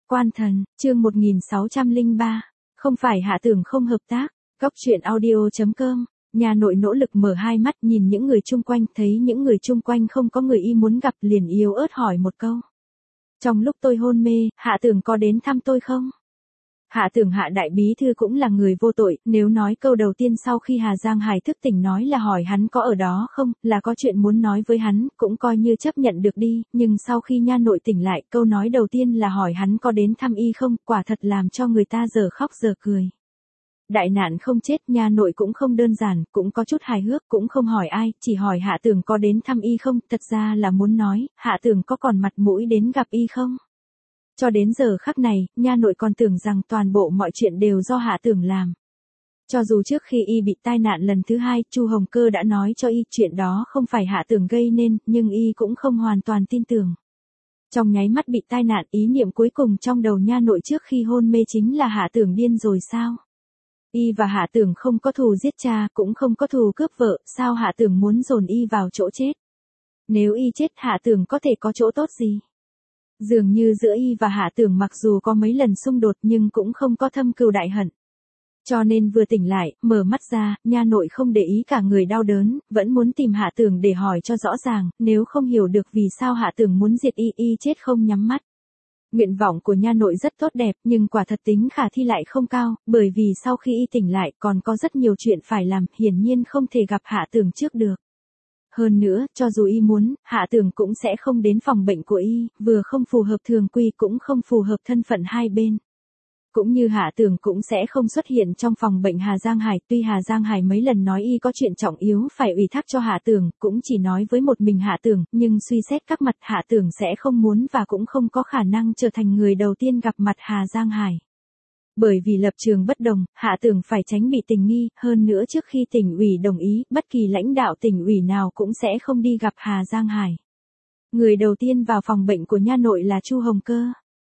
Quan thần, chương 1603. Không phải Hạ Tường không hợp tác. Góc truyện audio.com. Nhà nội nỗ lực mở hai mắt nhìn những người chung quanh, thấy những người chung quanh không có người y muốn gặp, liền yếu ớt hỏi một câu. Trong lúc tôi hôn mê, Hạ Tường có đến thăm tôi không? Hạ Tường Hạ đại bí thư cũng là người vô tội, nếu nói câu đầu tiên sau khi Hà Giang Hải thức tỉnh nói là hỏi hắn có ở đó không, là có chuyện muốn nói với hắn, cũng coi như chấp nhận được đi, nhưng sau khi nha nội tỉnh lại, câu nói đầu tiên là hỏi hắn có đến thăm y không, quả thật làm cho người ta giờ khóc giờ cười. Đại nạn không chết, nha nội cũng không đơn giản, cũng có chút hài hước, cũng không hỏi ai, chỉ hỏi Hạ Tường có đến thăm y không, thật ra là muốn nói, Hạ Tường có còn mặt mũi đến gặp y không? Cho đến giờ khắc này, nha nội còn tưởng rằng toàn bộ mọi chuyện đều do Hạ Tường làm. Cho dù trước khi y bị tai nạn lần thứ hai, Chu Hồng Cơ đã nói cho y chuyện đó không phải Hạ Tường gây nên, nhưng y cũng không hoàn toàn tin tưởng. Trong nháy mắt bị tai nạn, ý niệm cuối cùng trong đầu nha nội trước khi hôn mê chính là Hạ Tường điên rồi sao? Y và Hạ Tường không có thù giết cha, cũng không có thù cướp vợ, sao Hạ Tường muốn dồn y vào chỗ chết? Nếu y chết, Hạ Tường có thể có chỗ tốt gì? Dường như giữa y và Hạ Tường mặc dù có mấy lần xung đột nhưng cũng không có thâm cừu đại hận. Cho nên vừa tỉnh lại, mở mắt ra, nha nội không để ý cả người đau đớn, vẫn muốn tìm Hạ Tường để hỏi cho rõ ràng, nếu không hiểu được vì sao Hạ Tường muốn diệt y chết không nhắm mắt. Nguyện vọng của nha nội rất tốt đẹp nhưng quả thật tính khả thi lại không cao, bởi vì sau khi y tỉnh lại còn có rất nhiều chuyện phải làm, hiển nhiên không thể gặp Hạ Tường trước được. Hơn nữa, cho dù y muốn, Hạ Tường cũng sẽ không đến phòng bệnh của y, vừa không phù hợp thường quy cũng không phù hợp thân phận hai bên. Cũng như Hạ Tường cũng sẽ không xuất hiện trong phòng bệnh Hà Giang Hải, tuy Hà Giang Hải mấy lần nói y có chuyện trọng yếu phải ủy thác cho Hạ Tường, cũng chỉ nói với một mình Hạ Tường, nhưng suy xét các mặt Hạ Tường sẽ không muốn và cũng không có khả năng trở thành người đầu tiên gặp mặt Hà Giang Hải. Bởi vì lập trường bất đồng, Hạ Tường phải tránh bị tình nghi, hơn nữa trước khi tỉnh ủy đồng ý, bất kỳ lãnh đạo tỉnh ủy nào cũng sẽ không đi gặp Hà Giang Hải. Người đầu tiên vào phòng bệnh của nha nội là Chu Hồng Cơ.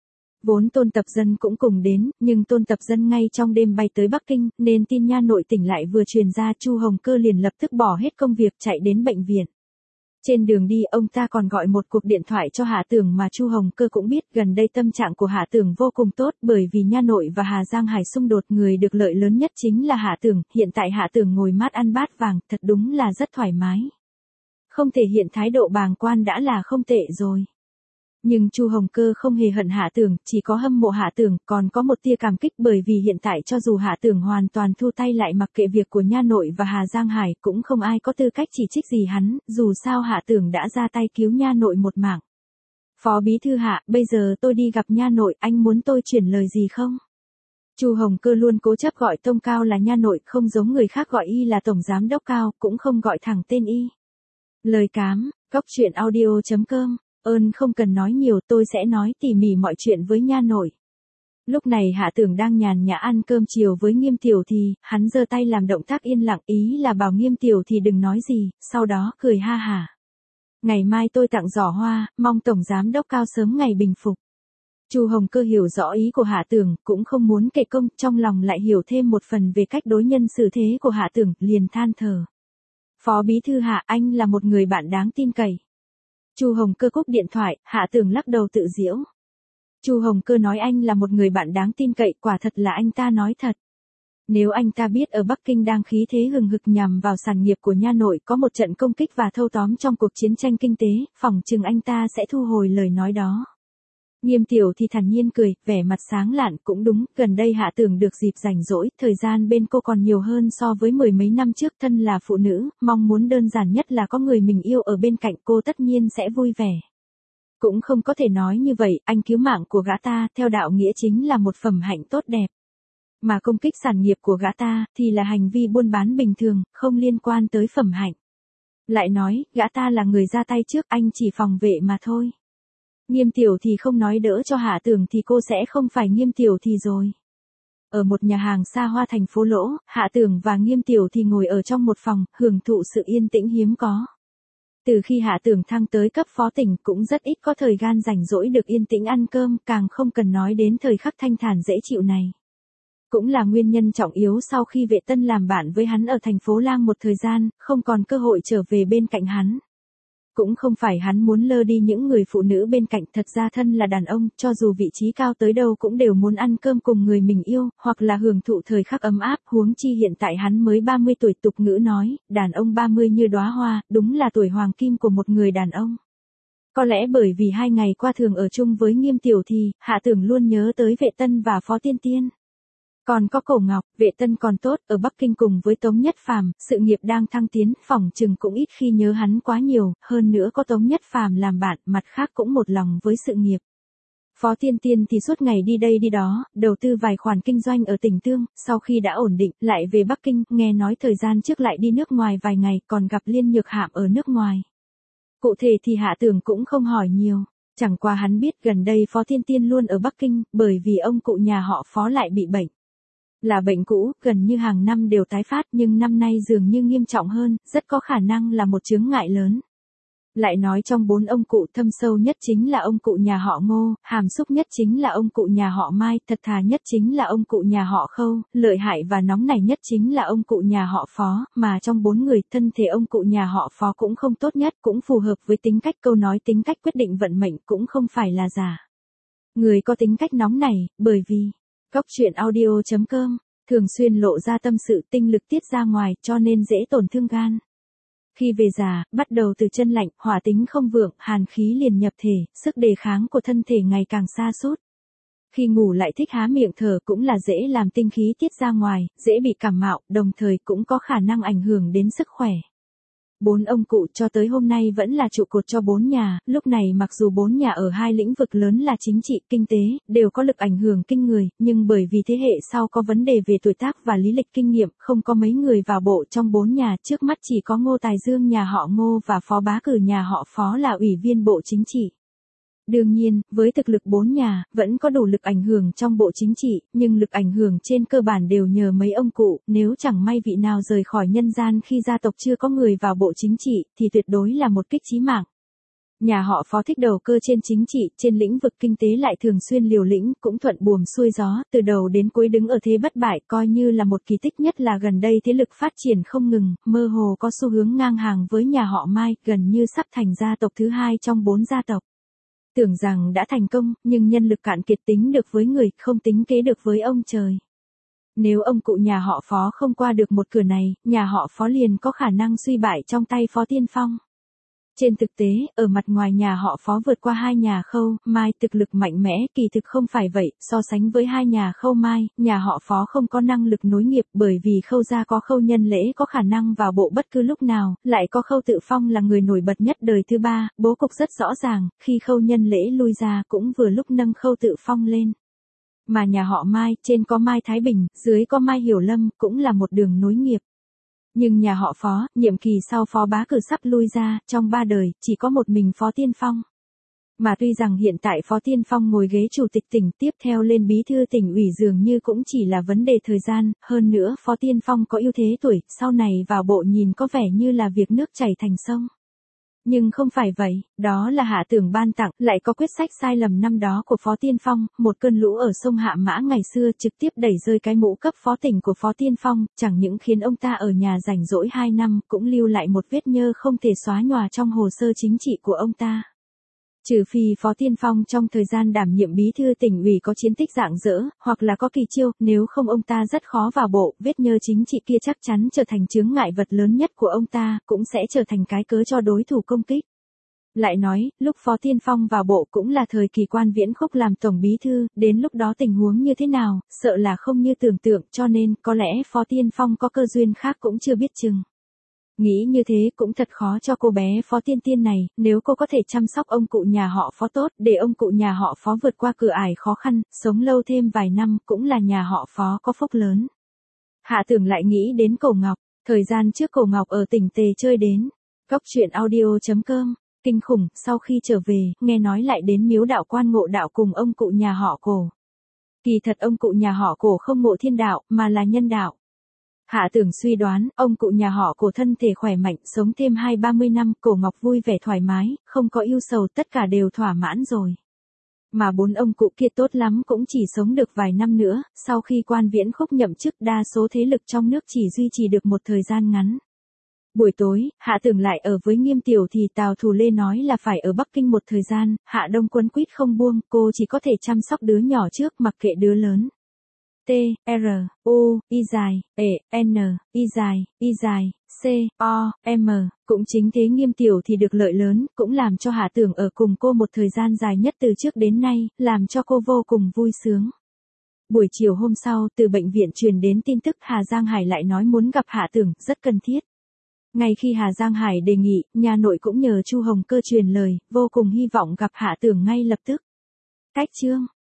Vốn Tôn Tập Dân cũng cùng đến, nhưng Tôn Tập Dân ngay trong đêm bay tới Bắc Kinh, nên tin nha nội tỉnh lại vừa truyền ra, Chu Hồng Cơ liền lập tức bỏ hết công việc chạy đến bệnh viện. Trên đường đi ông ta còn gọi một cuộc điện thoại cho Hạ Tường mà Chu Hồng Cơ cũng biết gần đây tâm trạng của Hạ Tường vô cùng tốt bởi vì nha nội và Hà Giang Hải xung đột, người được lợi lớn nhất chính là Hạ Tường, hiện tại Hạ Tường ngồi mát ăn bát vàng, thật đúng là rất thoải mái. Không thể hiện thái độ bàng quan đã là không tệ rồi. Nhưng Chu Hồng Cơ không hề hận Hạ Tường, chỉ có hâm mộ Hạ Tường, còn có một tia cảm kích bởi vì hiện tại cho dù Hạ Tường hoàn toàn thu tay lại mặc kệ việc của nha nội và Hà Giang Hải, cũng không ai có tư cách chỉ trích gì hắn, dù sao Hạ Tường đã ra tay cứu nha nội một mạng. Phó bí thư Hạ, bây giờ tôi đi gặp nha nội, anh muốn tôi chuyển lời gì không? Chu Hồng Cơ luôn cố chấp gọi Tông Cao là nha nội, không giống người khác gọi y là tổng giám đốc Cao, cũng không gọi thẳng tên y. Lời cám, góc truyện audio.com. Ơn không cần nói nhiều, tôi sẽ nói tỉ mỉ mọi chuyện với nha nội. Lúc này Hạ Tường đang nhàn nhã ăn cơm chiều với Nghiêm Tiểu Thì, hắn giơ tay làm động tác yên lặng, ý là bảo Nghiêm Tiểu Thì đừng nói gì, sau đó cười ha hả. Ngày mai tôi tặng giỏ hoa, mong tổng giám đốc Cao sớm ngày bình phục. Chu Hồng Cơ hiểu rõ ý của Hạ Tường, cũng không muốn kể công, trong lòng lại hiểu thêm một phần về cách đối nhân xử thế của Hạ Tường, liền than thở. Phó bí thư Hạ, anh là một người bạn đáng tin cậy. Chu Hồng Cơ cúp điện thoại, Hạ Tường lắc đầu tự giễu. Chu Hồng Cơ nói anh là một người bạn đáng tin cậy, quả thật là anh ta nói thật. Nếu anh ta biết ở Bắc Kinh đang khí thế hừng hực nhằm vào sản nghiệp của nha nội có một trận công kích và thâu tóm trong cuộc chiến tranh kinh tế, phỏng chừng anh ta sẽ thu hồi lời nói đó. Nghiêm Tiểu thì thản nhiên cười, vẻ mặt sáng lạn, cũng đúng, gần đây Hạ Tường được dịp rảnh rỗi, thời gian bên cô còn nhiều hơn so với mười mấy năm trước, thân là phụ nữ, mong muốn đơn giản nhất là có người mình yêu ở bên cạnh cô tất nhiên sẽ vui vẻ. Cũng không có thể nói như vậy, anh cứu mạng của gã ta, theo đạo nghĩa chính là một phẩm hạnh tốt đẹp. Mà công kích sản nghiệp của gã ta, thì là hành vi buôn bán bình thường, không liên quan tới phẩm hạnh. Lại nói, gã ta là người ra tay trước, anh chỉ phòng vệ mà thôi. Nghiêm Tiểu thì không nói đỡ cho Hạ Tường thì cô sẽ không phải Nghiêm Tiểu thì rồi. Ở một nhà hàng xa hoa thành phố Lỗ, Hạ Tường và Nghiêm Tiểu thì ngồi ở trong một phòng, hưởng thụ sự yên tĩnh hiếm có. Từ khi Hạ Tường thăng tới cấp phó tỉnh cũng rất ít có thời gian rảnh rỗi được yên tĩnh ăn cơm, càng không cần nói đến thời khắc thanh thản dễ chịu này. Cũng là nguyên nhân trọng yếu sau khi Vệ Tân làm bạn với hắn ở thành phố Lang một thời gian, không còn cơ hội trở về bên cạnh hắn. Cũng không phải hắn muốn lơ đi những người phụ nữ bên cạnh, thật ra thân là đàn ông, cho dù vị trí cao tới đâu cũng đều muốn ăn cơm cùng người mình yêu, hoặc là hưởng thụ thời khắc ấm áp, huống chi hiện tại hắn mới 30 tuổi, tục ngữ nói, đàn ông 30 như đóa hoa, đúng là tuổi hoàng kim của một người đàn ông. Có lẽ bởi vì 2 ngày qua thường ở chung với Nghiêm Tiểu thì, Hạ Tưởng luôn nhớ tới Vệ Tân và Phó Tiên Tiên. Còn có Cổ Ngọc, Vệ Tân còn tốt, ở Bắc Kinh cùng với Tống Nhất Phàm, sự nghiệp đang thăng tiến, phỏng chừng cũng ít khi nhớ hắn quá nhiều, hơn nữa có Tống Nhất Phàm làm bạn, mặt khác cũng một lòng với sự nghiệp. Phó Tiên Tiên thì suốt ngày đi đây đi đó, đầu tư vài khoản kinh doanh ở tỉnh Tương, sau khi đã ổn định, lại về Bắc Kinh, nghe nói thời gian trước lại đi nước ngoài vài ngày, còn gặp Liên Nhược Hạm ở nước ngoài. Cụ thể thì Hạ Tưởng cũng không hỏi nhiều, chẳng qua hắn biết gần đây Phó Tiên Tiên luôn ở Bắc Kinh, bởi vì ông cụ nhà họ Phó lại bị bệnh. Là bệnh cũ, gần như hàng năm đều tái phát nhưng năm nay dường như nghiêm trọng hơn, rất có khả năng là một chướng ngại lớn. Lại nói trong 4 ông cụ thâm sâu nhất chính là ông cụ nhà họ Ngô, hàm xúc nhất chính là ông cụ nhà họ Mai, thật thà nhất chính là ông cụ nhà họ Khâu, lợi hại và nóng nảy nhất chính là ông cụ nhà họ Phó, mà trong 4 người thân thể ông cụ nhà họ Phó cũng không tốt nhất, cũng phù hợp với tính cách, câu nói tính cách quyết định vận mệnh cũng không phải là giả. Người có tính cách nóng nảy, bởi vì Góc truyện audio.com, thường xuyên lộ ra tâm sự, tinh lực tiết ra ngoài, cho nên dễ tổn thương gan. Khi về già, bắt đầu từ chân lạnh, hỏa tính không vượng, hàn khí liền nhập thể, sức đề kháng của thân thể ngày càng sa sút. Khi ngủ lại thích há miệng thở, cũng là dễ làm tinh khí tiết ra ngoài, dễ bị cảm mạo, đồng thời cũng có khả năng ảnh hưởng đến sức khỏe. 4 ông cụ cho tới hôm nay vẫn là trụ cột cho 4 nhà, lúc này mặc dù 4 nhà ở 2 lĩnh vực lớn là chính trị, kinh tế, đều có lực ảnh hưởng kinh người, nhưng bởi vì thế hệ sau có vấn đề về tuổi tác và lý lịch kinh nghiệm, không có mấy người vào bộ trong 4 nhà, trước mắt chỉ có Ngô Tài Dương nhà họ Ngô và Phó Bá Cử nhà họ Phó là ủy viên bộ chính trị. Đương nhiên, với thực lực 4 nhà, vẫn có đủ lực ảnh hưởng trong bộ chính trị, nhưng lực ảnh hưởng trên cơ bản đều nhờ mấy ông cụ, nếu chẳng may vị nào rời khỏi nhân gian khi gia tộc chưa có người vào bộ chính trị, thì tuyệt đối là một kích chí mạng. Nhà họ Phó thích đầu cơ trên chính trị, trên lĩnh vực kinh tế lại thường xuyên liều lĩnh, cũng thuận buồm xuôi gió, từ đầu đến cuối đứng ở thế bất bại, coi như là một kỳ tích, nhất là gần đây thế lực phát triển không ngừng, mơ hồ có xu hướng ngang hàng với nhà họ Mai, gần như sắp thành gia tộc thứ 2 trong 4 gia tộc. Tưởng rằng đã thành công, nhưng nhân lực cạn kiệt, tính được với người, không tính kế được với ông trời. Nếu ông cụ nhà họ Phó không qua được một cửa này, nhà họ Phó liền có khả năng suy bại trong tay Phó Tiên Phong. Trên thực tế, ở mặt ngoài nhà họ Phó vượt qua 2 nhà Khâu, Mai thực lực mạnh mẽ, kỳ thực không phải vậy, so sánh với 2 nhà Khâu Mai, nhà họ Phó không có năng lực nối nghiệp, bởi vì Khâu gia có Khâu Nhân Lễ có khả năng vào bộ bất cứ lúc nào, lại có Khâu Tự Phong là người nổi bật nhất đời thứ 3, bố cục rất rõ ràng, khi Khâu Nhân Lễ lui ra cũng vừa lúc nâng Khâu Tự Phong lên. Mà nhà họ Mai, trên có Mai Thái Bình, dưới có Mai Hiểu Lâm, cũng là một đường nối nghiệp. Nhưng nhà họ Phó, nhiệm kỳ sau Phó Bá Cử sắp lui ra, trong 3 đời, chỉ có một mình Phó Tiên Phong. Mà tuy rằng hiện tại Phó Tiên Phong ngồi ghế chủ tịch tỉnh, tiếp theo lên bí thư tỉnh ủy dường như cũng chỉ là vấn đề thời gian, hơn nữa Phó Tiên Phong có ưu thế tuổi, sau này vào bộ nhìn có vẻ như là việc nước chảy thành sông. Nhưng không phải vậy, đó là Hạ Tưởng ban tặng, lại có quyết sách sai lầm năm đó của Phó Tiên Phong, một cơn lũ ở sông Hạ Mã ngày xưa trực tiếp đẩy rơi cái mũ cấp phó tỉnh của Phó Tiên Phong, chẳng những khiến ông ta ở nhà rảnh rỗi 2 năm, cũng lưu lại một vết nhơ không thể xóa nhòa trong hồ sơ chính trị của ông ta. Trừ phi Phó Tiên Phong trong thời gian đảm nhiệm bí thư tỉnh ủy có chiến tích rạng rỡ, hoặc là có kỳ chiêu, nếu không ông ta rất khó vào bộ, vết nhơ chính trị kia chắc chắn trở thành chướng ngại vật lớn nhất của ông ta, cũng sẽ trở thành cái cớ cho đối thủ công kích. Lại nói, lúc Phó Tiên Phong vào bộ cũng là thời kỳ Quan Viễn Khúc làm tổng bí thư, đến lúc đó tình huống như thế nào, sợ là không như tưởng tượng, cho nên, có lẽ Phó Tiên Phong có cơ duyên khác cũng chưa biết chừng. Nghĩ như thế cũng thật khó cho cô bé Phó Tiên Tiên này, nếu cô có thể chăm sóc ông cụ nhà họ Phó tốt, để ông cụ nhà họ Phó vượt qua cửa ải khó khăn, sống lâu thêm vài năm, cũng là nhà họ Phó có phúc lớn. Hạ Tưởng lại nghĩ đến Cổ Ngọc, thời gian trước Cổ Ngọc ở tỉnh Tề chơi đến. Góc truyện audio.com, kinh khủng, sau khi trở về, nghe nói lại đến miếu đạo Quan Ngộ Đạo cùng ông cụ nhà họ Cổ. Kỳ thật ông cụ nhà họ Cổ không ngộ thiên đạo, mà là nhân đạo. Hạ Tưởng suy đoán, ông cụ nhà họ Cổ thân thể khỏe mạnh, sống thêm 20-30 năm, Cổ Ngọc vui vẻ thoải mái, không có ưu sầu, tất cả đều thỏa mãn rồi. Mà 4 ông cụ kia tốt lắm cũng chỉ sống được vài năm nữa, sau khi Quan Viễn Khúc nhậm chức, đa số thế lực trong nước chỉ duy trì được một thời gian ngắn. Buổi tối, Hạ Tưởng lại ở với Nghiêm Tiểu thì Tào Thù Lê nói là phải ở Bắc Kinh một thời gian, Hạ Đông quấn quýt không buông, cô chỉ có thể chăm sóc đứa nhỏ trước mặc kệ đứa lớn. T, R, U, Y dài, E, N, Y dài, C, O, M, cũng chính thế Nghiêm Tiểu thì được lợi lớn, cũng làm cho Hạ Tưởng ở cùng cô một thời gian dài nhất từ trước đến nay, làm cho cô vô cùng vui sướng. Buổi chiều hôm sau, từ bệnh viện truyền đến tin tức Hà Giang Hải lại nói muốn gặp Hạ Tưởng, rất cần thiết. Ngay khi Hà Giang Hải đề nghị, nhà nội cũng nhờ Chu Hồng Cơ truyền lời, vô cùng hy vọng gặp Hạ Tưởng ngay lập tức. Cách chương